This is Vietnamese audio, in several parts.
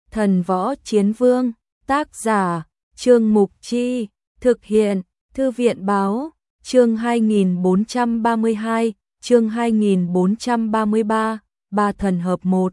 Thần Võ Chiến Vương, tác giả, Trương Mục Chi, thực hiện, Thư viện Báo, chương 2432, chương 2433, ba thần hợp một.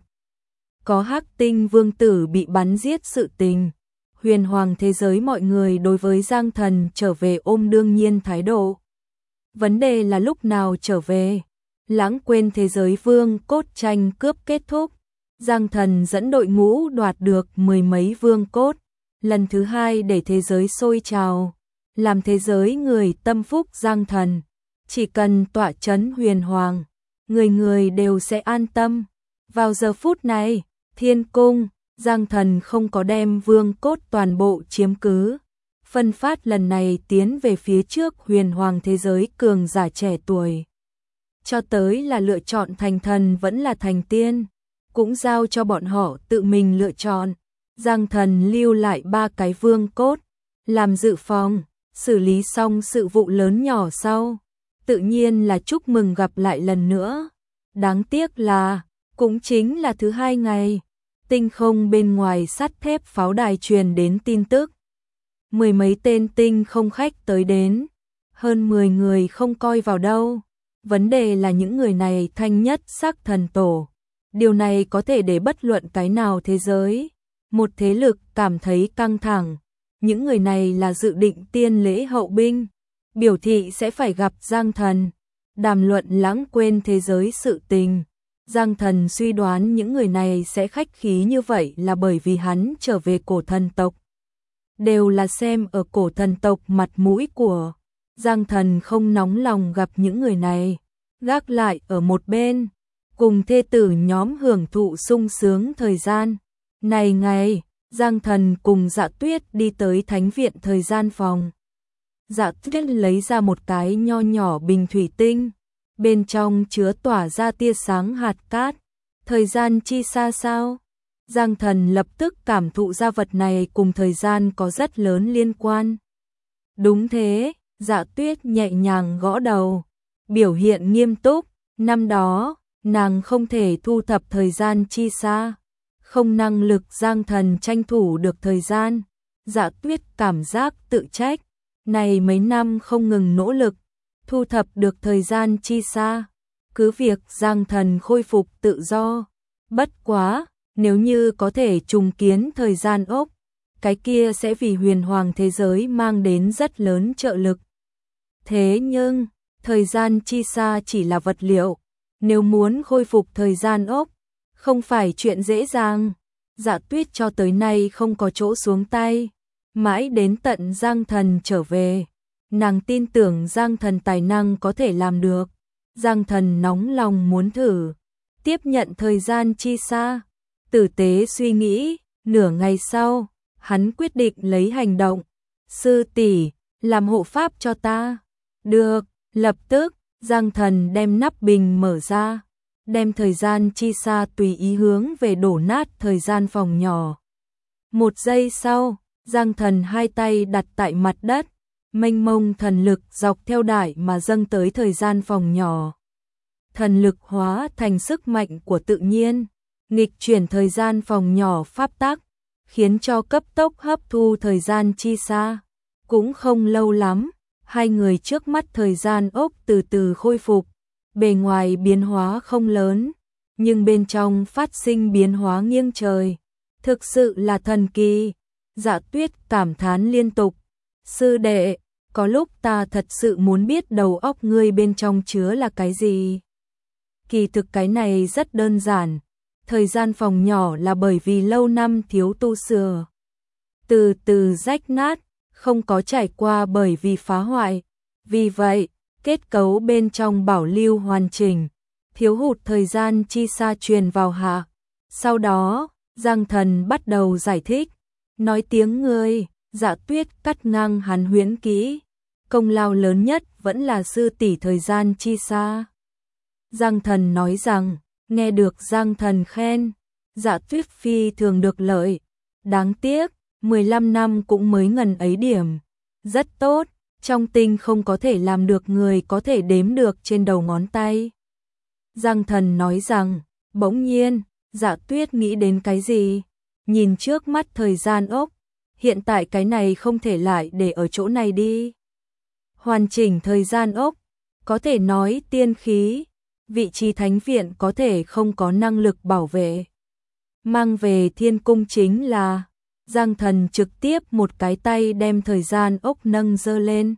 Có Hắc Tinh Vương tử bị bắn giết sự tình. Huyền hoàng thế giới mọi người đối với Giang Thần trở về ôm đương nhiên thái độ. Vấn đề là lúc nào trở về. Lãng quên thế giới vương cốt tranh cướp kết thúc. Giang Thần dẫn đội ngũ đoạt được mười mấy vương cốt. Lần thứ hai để thế giới sôi trào. Làm thế giới người tâm phúc Giang Thần. Chỉ cần tọa chấn huyền hoàng. Người người đều sẽ an tâm. Vào giờ phút này, Thiên Cung, Giang Thần không có đem vương cốt toàn bộ chiếm cứ. Phân phát lần này tiến về phía trước huyền hoàng thế giới cường giả trẻ tuổi. Cho tới là lựa chọn thành thần vẫn là thành tiên. Cũng giao cho bọn họ tự mình lựa chọn. Giang Thần lưu lại 3 cái vương cốt. Làm dự phòng, xử lý xong sự vụ lớn nhỏ sau. Tự nhiên là chúc mừng gặp lại lần nữa. Đáng tiếc là, cũng chính là thứ 2 ngày. Tinh không bên ngoài sắt thép pháo đài truyền đến tin tức. Mười mấy tên tinh không khách tới đến. Hơn 10 người không coi vào đâu. Vấn đề là những người này thanh nhất sắc thần tổ. Điều này có thể để bất luận cái nào thế giới. Một thế lực cảm thấy căng thẳng. Những người này là dự định tiên lễ hậu binh. Biểu thị sẽ phải gặp Giang Thần. Đàm luận lãng quên thế giới sự tình. Giang Thần suy đoán những người này sẽ khách khí như vậy là bởi vì hắn trở về cổ thần tộc. Đều là xem ở cổ thần tộc mặt mũi của. Giang Thần không nóng lòng gặp những người này. Gác lại ở một bên. Cùng thê tử nhóm hưởng thụ sung sướng thời gian. Này ngày, Giang Thần cùng Dạ Tuyết đi tới thánh viện thời gian phòng. Dạ Tuyết lấy ra một cái nho nhỏ bình thủy tinh. Bên trong chứa tỏa ra tia sáng hạt cát. Thời gian chi xa sao? Giang Thần lập tức cảm thụ ra vật này cùng thời gian có rất lớn liên quan. Đúng thế, Dạ Tuyết nhẹ nhàng gõ đầu. Biểu hiện nghiêm túc, năm đó, nàng không thể thu thập thời gian chi xa. Không năng lực Giang Thần tranh thủ được thời gian. Dạ Tuyết cảm giác tự trách. Này mấy năm không ngừng nỗ lực. Thu thập được thời gian chi xa. Cứ việc Giang Thần khôi phục tự do. Bất quá, nếu như có thể trùng kiến thời gian ốc. Cái kia sẽ vì huyền hoàng thế giới mang đến rất lớn trợ lực. Thế nhưng, thời gian chi xa chỉ là vật liệu. Nếu muốn khôi phục thời gian ốc, không phải chuyện dễ dàng. Dạ Tuyết cho tới nay không có chỗ xuống tay. Mãi đến tận Giang Thần trở về. Nàng tin tưởng Giang Thần tài năng có thể làm được. Giang Thần nóng lòng muốn thử. Tiếp nhận thời gian chi xa. Tử tế suy nghĩ. Nửa ngày sau, hắn quyết định lấy hành động. Sư tỷ, làm hộ pháp cho ta. Được, lập tức, Giang Thần đem nắp bình mở ra. Đem thời gian chi xa tùy ý hướng về đổ nát thời gian phòng nhỏ. Một giây sau, Giang Thần hai tay đặt tại mặt đất. Mênh mông thần lực dọc theo đài mà dâng tới thời gian phòng nhỏ. Thần lực hóa thành sức mạnh của tự nhiên. Nghịch chuyển thời gian phòng nhỏ pháp tắc. Khiến cho cấp tốc hấp thu thời gian chi xa. Cũng không lâu lắm. Hai người trước mắt thời gian ốc từ từ khôi phục. Bề ngoài biến hóa không lớn, nhưng bên trong phát sinh biến hóa nghiêng trời. Thực sự là thần kỳ. Dạ Tuyết cảm thán liên tục. Sư đệ, có lúc ta thật sự muốn biết đầu óc ngươi bên trong chứa là cái gì. Kỳ thực cái này rất đơn giản. Thời gian phòng nhỏ là bởi vì lâu năm thiếu tu sửa. Từ từ rách nát, không có trải qua bởi vì phá hoại. Vì vậy, kết cấu bên trong bảo lưu hoàn chỉnh, thiếu hụt thời gian chi xa truyền vào hạ. Sau đó, Giang Thần bắt đầu giải thích, nói tiếng ngươi. Dạ Tuyết cắt ngang hắn huyễn kỹ, công lao lớn nhất vẫn là sư tỷ thời gian chi xa. Giang Thần nói rằng, nghe được Giang Thần khen, Dạ Tuyết phi thường được lợi. Đáng tiếc, 15 năm cũng mới ngần ấy điểm. Rất tốt. Trong tinh không có thể làm được người có thể đếm được trên đầu ngón tay. Giang Thần nói rằng, bỗng nhiên, Dạ Tuyết nghĩ đến cái gì? nhìn trước mắt thời gian ốc, hiện tại cái này không thể lại để ở chỗ này đi. Hoàn chỉnh thời gian ốc, có thể nói tiên khí, vị trí thánh viện có thể không có năng lực bảo vệ. Mang về thiên cung chính là, Giang Thần trực tiếp một cái tay đem thời gian ốc nâng dơ lên.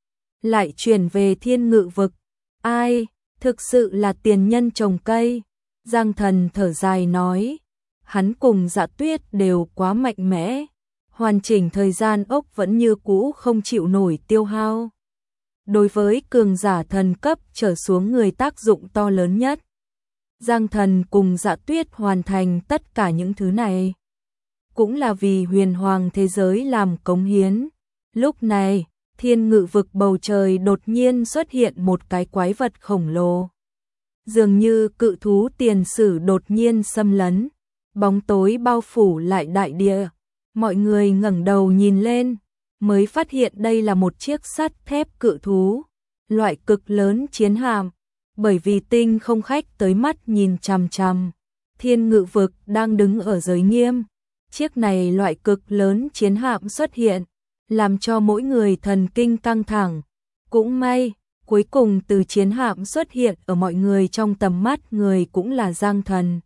Lại chuyển về thiên ngự vực, ai, thực sự là tiền nhân trồng cây. Giang Thần thở dài nói, hắn cùng Dạ Tuyết đều quá mạnh mẽ, hoàn chỉnh thời gian ốc vẫn như cũ không chịu nổi tiêu hao. Đối với cường giả thần cấp trở xuống người tác dụng to lớn nhất. Giang Thần cùng Dạ Tuyết hoàn thành tất cả những thứ này, cũng là vì huyền hoàng thế giới làm cống hiến. Lúc này, thiên ngự vực bầu trời đột nhiên xuất hiện một cái quái vật khổng lồ. Dường như cự thú tiền sử đột nhiên xâm lấn, bóng tối bao phủ lại đại địa. Mọi người ngẩng đầu nhìn lên, mới phát hiện đây là một chiếc sắt thép cự thú, loại cực lớn chiến hạm. Bởi vì tinh không khách tới mắt nhìn chằm chằm, thiên ngự vực đang đứng ở giới nghiêm. Chiếc này loại cực lớn chiến hạm xuất hiện, làm cho mỗi người thần kinh căng thẳng. Cũng may, cuối cùng từ chiến hạm xuất hiện ở mọi người trong tầm mắt người cũng là Giang Thần.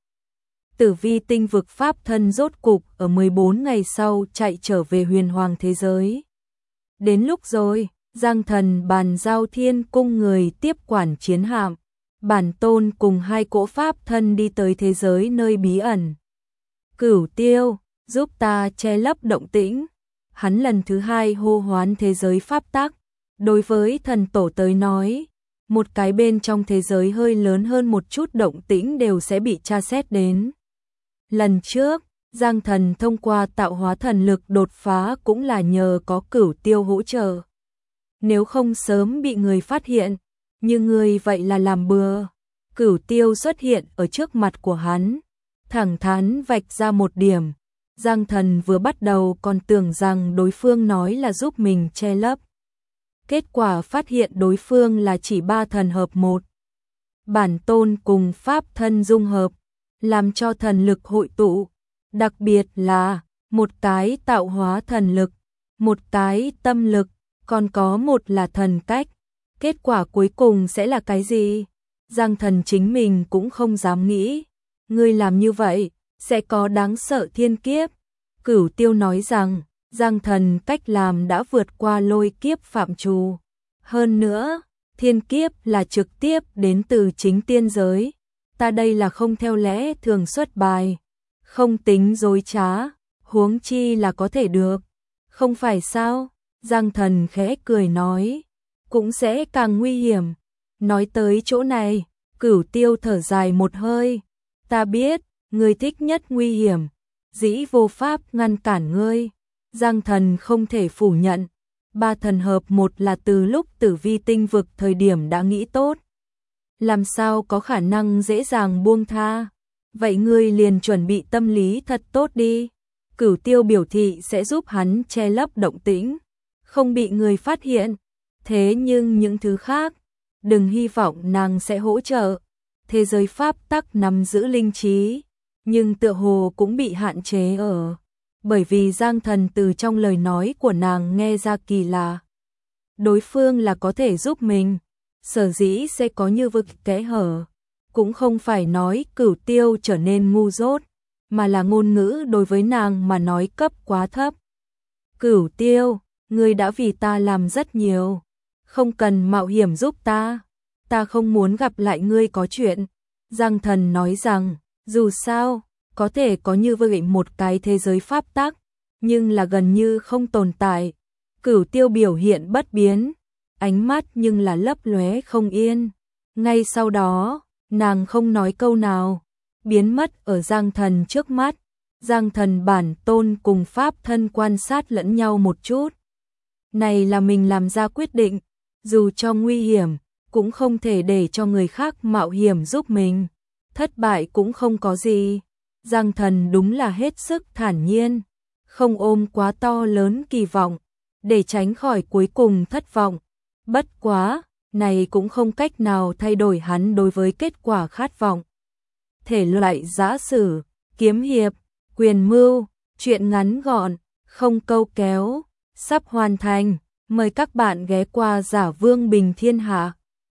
Tử vi tinh vực pháp thân rốt cục ở 14 ngày sau chạy trở về huyền hoàng thế giới. Đến lúc rồi, Giang Thần bàn giao thiên cung người tiếp quản chiến hạm. Bản tôn cùng hai cỗ pháp thân đi tới thế giới nơi bí ẩn. Cửu Tiêu, giúp ta che lấp động tĩnh. Hắn lần thứ hai hô hoán thế giới pháp tắc. Đối với thần tổ tới nói, một cái bên trong thế giới hơi lớn hơn một chút động tĩnh đều sẽ bị tra xét đến. Lần trước, Giang Thần thông qua tạo hóa thần lực đột phá cũng là nhờ có Cửu Tiêu hỗ trợ. Nếu không sớm bị người phát hiện, như người vậy là làm bừa. Cửu Tiêu xuất hiện ở trước mặt của hắn, thẳng thắn vạch ra một điểm. Giang Thần vừa bắt đầu còn tưởng rằng đối phương nói là giúp mình che lấp. Kết quả phát hiện đối phương là chỉ 3 thần hợp 1. Bản tôn cùng pháp thân dung hợp, làm cho thần lực hội tụ. Đặc biệt là, một cái tạo hóa thần lực, một cái tâm lực, còn có một là thần cách. Kết quả cuối cùng sẽ là cái gì? Giang Thần chính mình cũng không dám nghĩ. Ngươi làm như vậy, sẽ có đáng sợ thiên kiếp. Cửu Tiêu nói rằng, Giang Thần cách làm đã vượt qua lôi kiếp phạm trù. Hơn nữa, thiên kiếp là trực tiếp đến từ chính tiên giới. Ta đây là không theo lẽ thường xuất bài, không tính dối trá, huống chi là có thể được. Không phải sao? Giang Thần khẽ cười nói, cũng sẽ càng nguy hiểm. Nói tới chỗ này, Cửu Tiêu thở dài một hơi. Ta biết, ngươi thích nhất nguy hiểm, dĩ vô pháp ngăn cản ngươi. Giang Thần không thể phủ nhận, 3 thần hợp 1 là từ lúc tử vi tinh vực thời điểm đã nghĩ tốt. Làm sao có khả năng dễ dàng buông tha? Vậy ngươi liền chuẩn bị tâm lý thật tốt đi. Cửu Tiêu biểu thị sẽ giúp hắn che lấp động tĩnh, không bị người phát hiện. Thế nhưng những thứ khác, đừng hy vọng nàng sẽ hỗ trợ. Thế giới pháp tắc nắm giữ linh trí, nhưng tựa hồ cũng bị hạn chế ở. Bởi vì Giang Thần từ trong lời nói của nàng nghe ra kỳ lạ. Đối phương là có thể giúp mình, sở dĩ sẽ có như vực kẽ hở. Cũng không phải nói Cửu Tiêu trở nên ngu dốt, mà là ngôn ngữ đối với nàng mà nói cấp quá thấp. Cửu Tiêu, ngươi đã vì ta làm rất nhiều, không cần mạo hiểm giúp ta. Ta không muốn gặp lại ngươi có chuyện. Giang Thần nói rằng, dù sao, có thể có như vậy một cái thế giới pháp tắc, nhưng là gần như không tồn tại. Cửu Tiêu biểu hiện bất biến, ánh mắt nhưng là lấp lóe không yên. Ngay sau đó, nàng không nói câu nào, biến mất ở Giang Thần trước mắt. Giang Thần bản tôn cùng pháp thân quan sát lẫn nhau một chút. Này là mình làm ra quyết định, dù cho nguy hiểm, cũng không thể để cho người khác mạo hiểm giúp mình. Thất bại cũng không có gì. Giang Thần đúng là hết sức thản nhiên, không ôm quá to lớn kỳ vọng, để tránh khỏi cuối cùng thất vọng. Bất quá, này cũng không cách nào thay đổi hắn đối với kết quả khát vọng. Thể loại giã sử, kiếm hiệp, quyền mưu, Chuyện ngắn gọn, không câu kéo, sắp hoàn thành. Mời các bạn ghé qua Giả Vương Bình Thiên Hạ.